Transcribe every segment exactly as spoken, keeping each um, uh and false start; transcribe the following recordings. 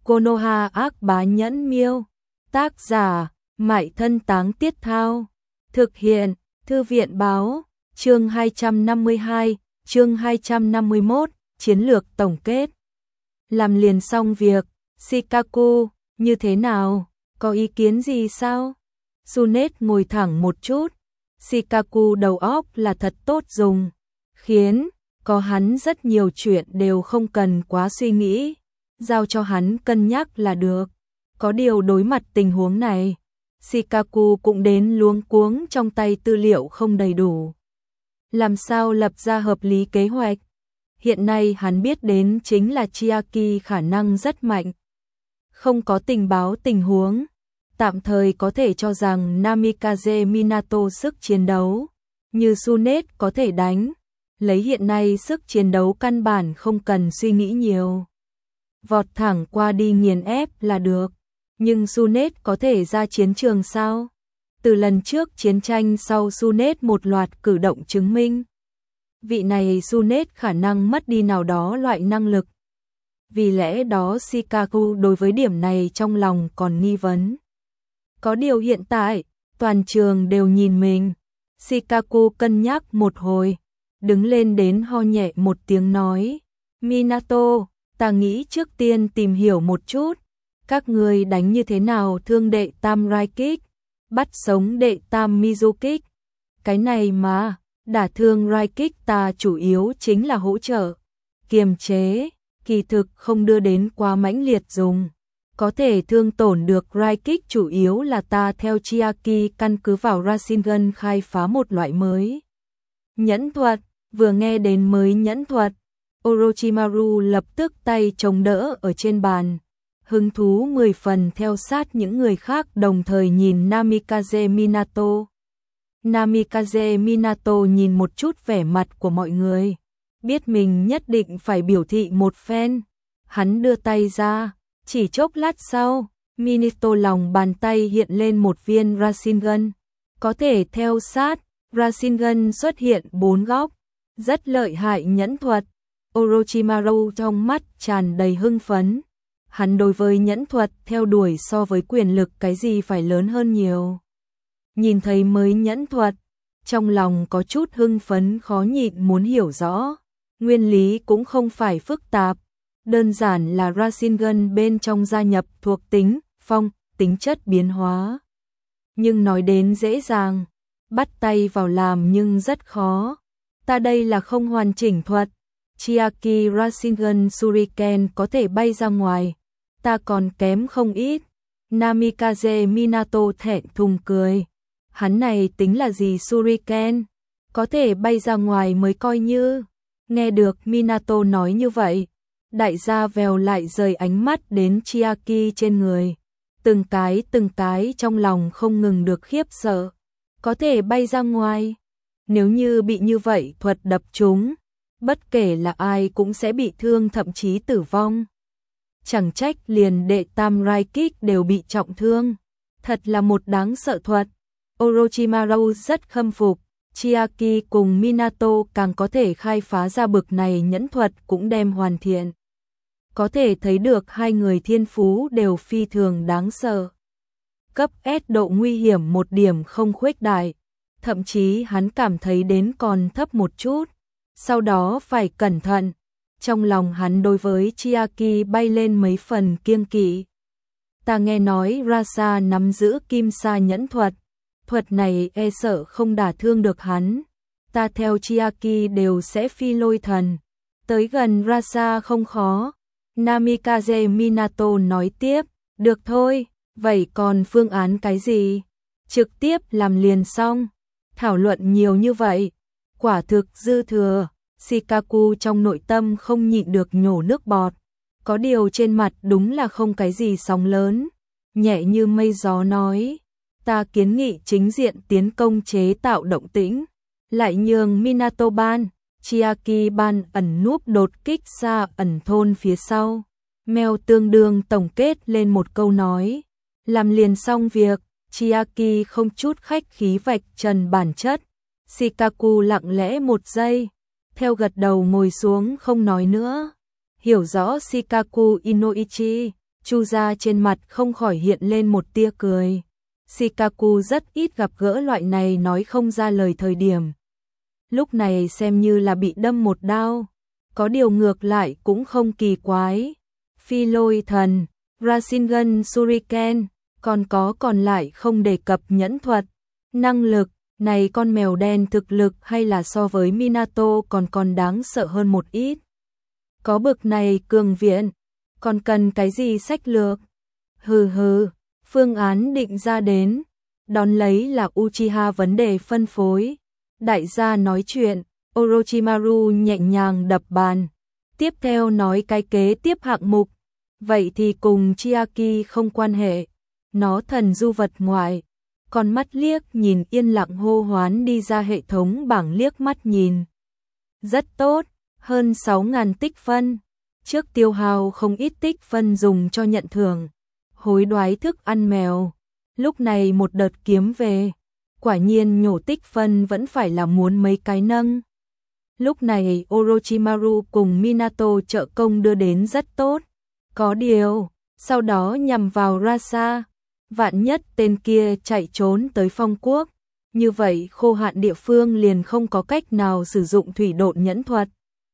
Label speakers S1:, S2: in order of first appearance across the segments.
S1: Konoha ác bá nhẫn miêu. Tác giả, Mại Thân Táng Tiết Thao. Thực hiện, Thư viện báo. Chương hai trăm năm mươi hai, chương hai trăm năm mươi mốt, chiến lược tổng kết. Làm liền xong việc, Shikaku, như thế nào? Có ý kiến gì sao? Tsunade ngồi thẳng một chút. Shikaku đầu óc là thật tốt dùng, khiến có hắn rất nhiều chuyện đều không cần quá suy nghĩ, giao cho hắn cân nhắc là được. Có điều đối mặt tình huống này, Shikaku cũng đến luống cuống, trong tay tư liệu không đầy đủ. Làm sao lập ra hợp lý kế hoạch? Hiện nay hắn biết đến chính là Chiaki khả năng rất mạnh. Không có tình báo tình huống, tạm thời có thể cho rằng Namikaze Minato sức chiến đấu như Tsunade có thể đánh, lấy hiện nay sức chiến đấu căn bản không cần suy nghĩ nhiều. Vọt thẳng qua đi nghiền ép là được, nhưng Tsunade có thể ra chiến trường sao? Từ lần trước chiến tranh sau Tsunade một loạt cử động chứng minh, vị này Tsunade khả năng mất đi nào đó loại năng lực. Vì lẽ đó Shikaku đối với điểm này trong lòng còn nghi vấn. Có điều hiện tại, toàn trường đều nhìn mình. Shikaku cân nhắc một hồi, đứng lên đến ho nhẹ một tiếng nói. Minato, ta nghĩ trước tiên tìm hiểu một chút. Các người đánh như thế nào thương đệ tam Raikik, bắt sống đệ tam Mizukik. Cái này mà, đả thương Raikik ta chủ yếu chính là hỗ trợ, kiềm chế, kỳ thực không đưa đến quá mãnh liệt dùng. Có thể thương tổn được Raikik chủ yếu là ta theo Chiaki căn cứ vào Rasengan khai phá một loại mới nhẫn thuật. Vừa nghe đến mới nhẫn thuật, Orochimaru lập tức tay chống đỡ ở trên bàn, hứng thú mười phần theo sát những người khác, đồng thời nhìn Namikaze Minato. Namikaze Minato nhìn một chút vẻ mặt của mọi người, biết mình nhất định phải biểu thị một phen. Hắn đưa tay ra, chỉ chốc lát sau, Minato lòng bàn tay hiện lên một viên Rasengan, có thể theo sát, Rasengan xuất hiện bốn góc, rất lợi hại nhẫn thuật. Orochimaru trong mắt tràn đầy hưng phấn. Hắn đối với nhẫn thuật theo đuổi so với quyền lực cái gì phải lớn hơn nhiều. Nhìn thấy mới nhẫn thuật, trong lòng có chút hưng phấn khó nhịn muốn hiểu rõ. Nguyên lý cũng không phải phức tạp, đơn giản là Rasengan bên trong gia nhập thuộc tính, phong, tính chất biến hóa. Nhưng nói đến dễ dàng, bắt tay vào làm nhưng rất khó. Ta đây là không hoàn chỉnh thuật. Chiaki Rasengan Shuriken có thể bay ra ngoài, ta còn kém không ít. Namikaze Minato thẹn thùng cười. Hắn này tính là gì Shuriken? Có thể bay ra ngoài mới coi như. Nghe được Minato nói như vậy, đại gia vèo lại rời ánh mắt đến Chiaki trên người. Từng cái từng cái trong lòng không ngừng được khiếp sợ. Có thể bay ra ngoài. Nếu như bị như vậy thuật đập trúng, bất kể là ai cũng sẽ bị thương, thậm chí tử vong. Chẳng trách liền đệ tam Raikik đều bị trọng thương. Thật là một đáng sợ thuật. Orochimaru rất khâm phục. Chiaki cùng Minato càng có thể khai phá ra bực này nhẫn thuật cũng đem hoàn thiện. Có thể thấy được hai người thiên phú đều phi thường đáng sợ. Cấp S độ nguy hiểm một điểm không khuếch đại. Thậm chí hắn cảm thấy đến còn thấp một chút. Sau đó phải cẩn thận. Trong lòng hắn đối với Chiaki bay lên mấy phần kiêng kỵ. Ta nghe nói Rasa nắm giữ kim sa nhẫn thuật. Thuật này e sợ không đả thương được hắn. Ta theo Chiaki đều sẽ phi lôi thần. Tới gần Rasa không khó. Namikaze Minato nói tiếp. Được thôi, vậy còn phương án cái gì? Trực tiếp làm liền xong. Thảo luận nhiều như vậy, quả thực dư thừa. Shikaku trong nội tâm không nhịn được nhổ nước bọt. Có điều trên mặt đúng là không cái gì sóng lớn. Nhẹ như mây gió nói. Ta kiến nghị chính diện tiến công chế tạo động tĩnh. Lại nhường Minato ban, Chiaki ban ẩn núp đột kích xa ẩn thôn phía sau. Mèo tương đương tổng kết lên một câu nói. Làm liền xong việc, Chiaki không chút khách khí vạch trần bản chất. Shikaku lặng lẽ một giây, theo gật đầu ngồi xuống không nói nữa. Hiểu rõ Shikaku Inoichi, Chu gia trên mặt không khỏi hiện lên một tia cười. Shikaku rất ít gặp gỡ loại này nói không ra lời thời điểm. Lúc này xem như là bị đâm một đao. Có điều ngược lại cũng không kỳ quái. Phi lôi thần, Rasengan Shuriken, còn có còn lại không đề cập nhẫn thuật. Năng lực, này con mèo đen thực lực hay là so với Minato còn còn đáng sợ hơn một ít. Có bực này cường viện, còn cần cái gì sách lược? Hừ hừ, phương án định ra đến, đón lấy là Uchiha vấn đề phân phối. Đại gia nói chuyện, Orochimaru nhẹ nhàng đập bàn. Tiếp theo nói cái kế tiếp hạng mục, vậy thì cùng Chiaki không quan hệ, nó thần du vật ngoại. Con mắt liếc nhìn yên lặng hô hoán đi ra hệ thống bảng liếc mắt nhìn. Rất tốt, hơn sáu nghìn tích phân. Trước tiêu hao không ít tích phân dùng cho nhận thưởng. Hối đoái thức ăn mèo. Lúc này một đợt kiếm về. Quả nhiên nhổ tích phân vẫn phải là muốn mấy cái nâng. Lúc này Orochimaru cùng Minato trợ công đưa đến rất tốt. Có điều, sau đó nhằm vào Rasa. Vạn nhất tên kia chạy trốn tới phong quốc. Như vậy khô hạn địa phương liền không có cách nào sử dụng thủy độn nhẫn thuật.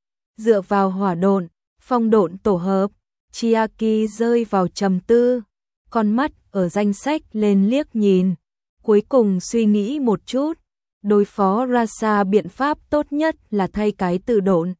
S1: Dựa vào hỏa độn, phong độn tổ hợp, Chiaki rơi vào trầm tư. Con mắt ở danh sách lên liếc nhìn. Cuối cùng suy nghĩ một chút. Đối phó Rasa biện pháp tốt nhất là thay cái từ độn.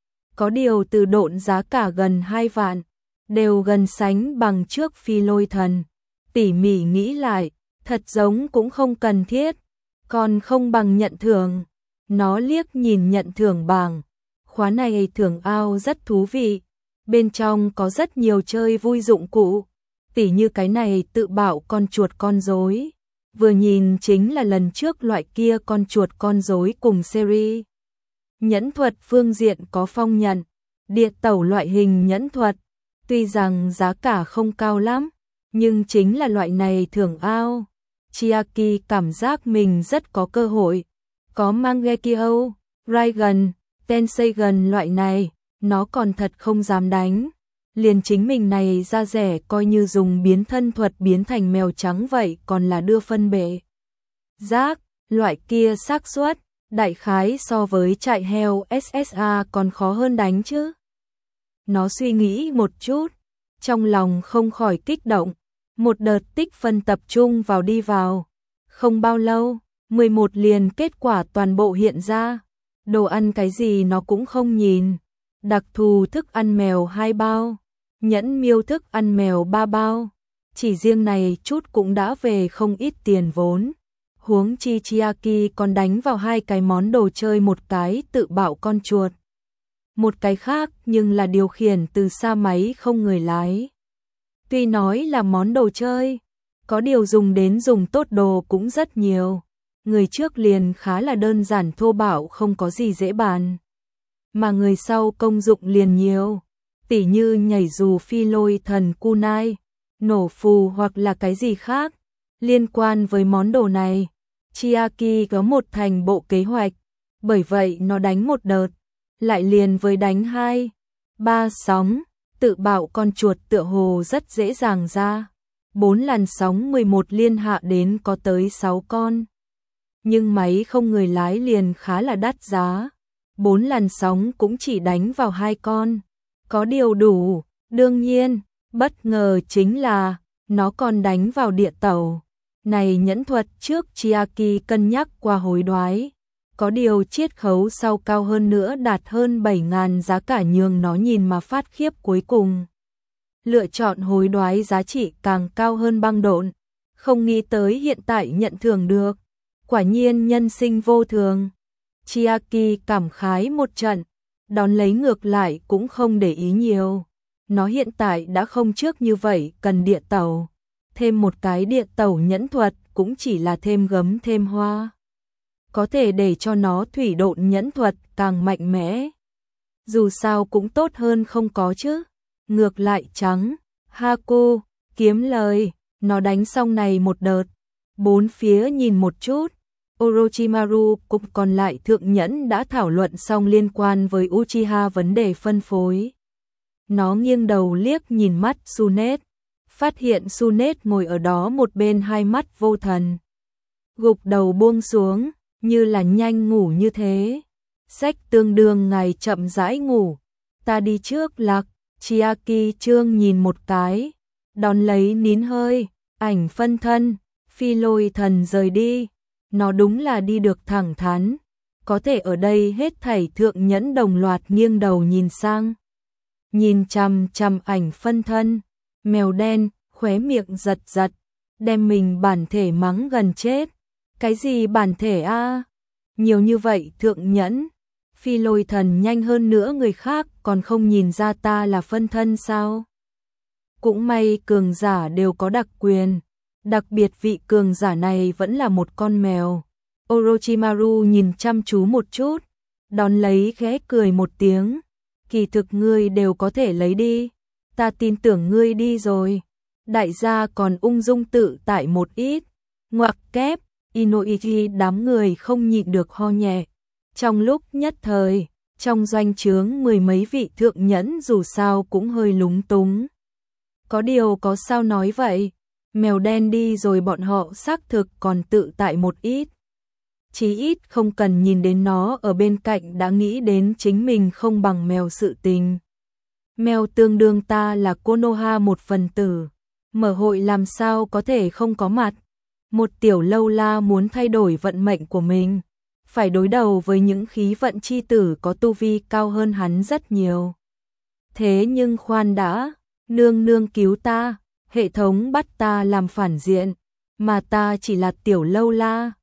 S1: Có điều từ độn giá cả gần hai vạn. Đều gần sánh bằng trước phi lôi thần. Tỉ mỉ nghĩ lại, thật giống cũng không cần thiết, còn không bằng nhận thưởng. Nó liếc nhìn nhận thưởng bảng, khóa này thưởng ao rất thú vị, bên trong có rất nhiều chơi vui dụng cụ, tỉ như cái này tự bảo con chuột con rối, vừa nhìn chính là lần trước loại kia con chuột con rối cùng series. Nhẫn thuật phương diện có phong nhận, địa tẩu loại hình nhẫn thuật, tuy rằng giá cả không cao lắm, nhưng chính là loại này thưởng ao. Chiaki cảm giác mình rất có cơ hội. Có Mangekyo, Raigan, Tenseigan loại này, nó còn thật không dám đánh. Liền chính mình này ra rẻ coi như dùng biến thân thuật biến thành mèo trắng vậy còn là đưa phân bể. Giác, loại kia xác suất, đại khái so với chạy heo ét ét a còn khó hơn đánh chứ. Nó suy nghĩ một chút, trong lòng không khỏi kích động. Một đợt tích phân tập trung vào đi vào. Không bao lâu, mười một liền kết quả toàn bộ hiện ra. Đồ ăn cái gì nó cũng không nhìn. Đặc thù thức ăn mèo hai bao. Nhẫn miêu thức ăn mèo ba bao. Chỉ riêng này chút cũng đã về không ít tiền vốn. Huống chi Chiaki còn đánh vào hai cái món đồ chơi, một cái tự bạo con chuột. Một cái khác nhưng là điều khiển từ xa máy không người lái. Tuy nói là món đồ chơi, có điều dùng đến dùng tốt đồ cũng rất nhiều. Người trước liền khá là đơn giản thô bạo không có gì dễ bàn. Mà người sau công dụng liền nhiều, tỉ như nhảy dù phi lôi thần kunai, nổ phù hoặc là cái gì khác. Liên quan với món đồ này, Chiaki có một thành bộ kế hoạch, bởi vậy nó đánh một đợt, lại liền với đánh hai, ba sóng. Tự bạo con chuột tựa hồ rất dễ dàng ra. Bốn làn sóng mười một liên hạ đến có tới sáu con. Nhưng máy không người lái liền khá là đắt giá. Bốn làn sóng cũng chỉ đánh vào hai con. Có điều đủ, đương nhiên, bất ngờ chính là nó còn đánh vào địa tàu. Này nhẫn thuật trước Chiaki cân nhắc qua hối đoái. Có điều chiết khấu sau cao hơn nữa đạt hơn bảy nghìn giá cả nhường nó nhìn mà phát khiếp, cuối cùng lựa chọn hối đoái giá trị càng cao hơn băng độn. Không nghĩ tới hiện tại nhận thưởng được. Quả nhiên nhân sinh vô thường. Chiaki cảm khái một trận, đón lấy ngược lại cũng không để ý nhiều. Nó hiện tại đã không trước như vậy cần địa tàu. Thêm một cái địa tàu nhẫn thuật cũng chỉ là thêm gấm thêm hoa. Có thể để cho nó thủy độn nhẫn thuật càng mạnh mẽ. Dù sao cũng tốt hơn không có chứ. Ngược lại trắng, Haku, kiếm lời, nó đánh xong này một đợt. Bốn phía nhìn một chút, Orochimaru cũng còn lại thượng nhẫn đã thảo luận xong liên quan với Uchiha vấn đề phân phối. Nó nghiêng đầu liếc nhìn mắt Tsunet, phát hiện Sunet ngồi ở đó một bên hai mắt vô thần. Gục đầu buông xuống, như là nhanh ngủ như thế. Sách tương đương ngày chậm rãi ngủ. Ta đi trước Lạc, Chiaki Trương nhìn một cái, đón lấy nín hơi, ảnh phân thân, phi lôi thần rời đi. Nó đúng là đi được thẳng thắn. Có thể ở đây hết thảy thượng nhẫn đồng loạt nghiêng đầu nhìn sang. Nhìn chằm chằm ảnh phân thân, mèo đen, khóe miệng giật giật, đem mình bản thể mắng gần chết. Cái gì bản thể a? Nhiều như vậy thượng nhẫn, phi lôi thần nhanh hơn nữa người khác còn không nhìn ra ta là phân thân sao? Cũng may cường giả đều có đặc quyền, đặc biệt vị cường giả này vẫn là một con mèo. Orochimaru nhìn chăm chú một chút, đón lấy khẽ cười một tiếng. Kỳ thực ngươi đều có thể lấy đi, ta tin tưởng ngươi đi rồi. Đại gia còn ung dung tự tại một ít. Ngoặc kép, Inoichi đám người không nhịn được ho nhẹ. Trong lúc nhất thời, trong doanh trướng mười mấy vị thượng nhẫn dù sao cũng hơi lúng túng. Có điều có sao nói vậy, mèo đen đi rồi bọn họ xác thực còn tự tại một ít. Chí ít không cần nhìn đến nó ở bên cạnh đã nghĩ đến chính mình không bằng mèo sự tình. Mèo tương đương ta là Konoha một phần tử, mở hội làm sao có thể không có mặt. Một tiểu lâu la muốn thay đổi vận mệnh của mình, phải đối đầu với những khí vận chi tử có tu vi cao hơn hắn rất nhiều. Thế nhưng khoan đã, nương nương cứu ta, hệ thống bắt ta làm phản diện, mà ta chỉ là tiểu lâu la.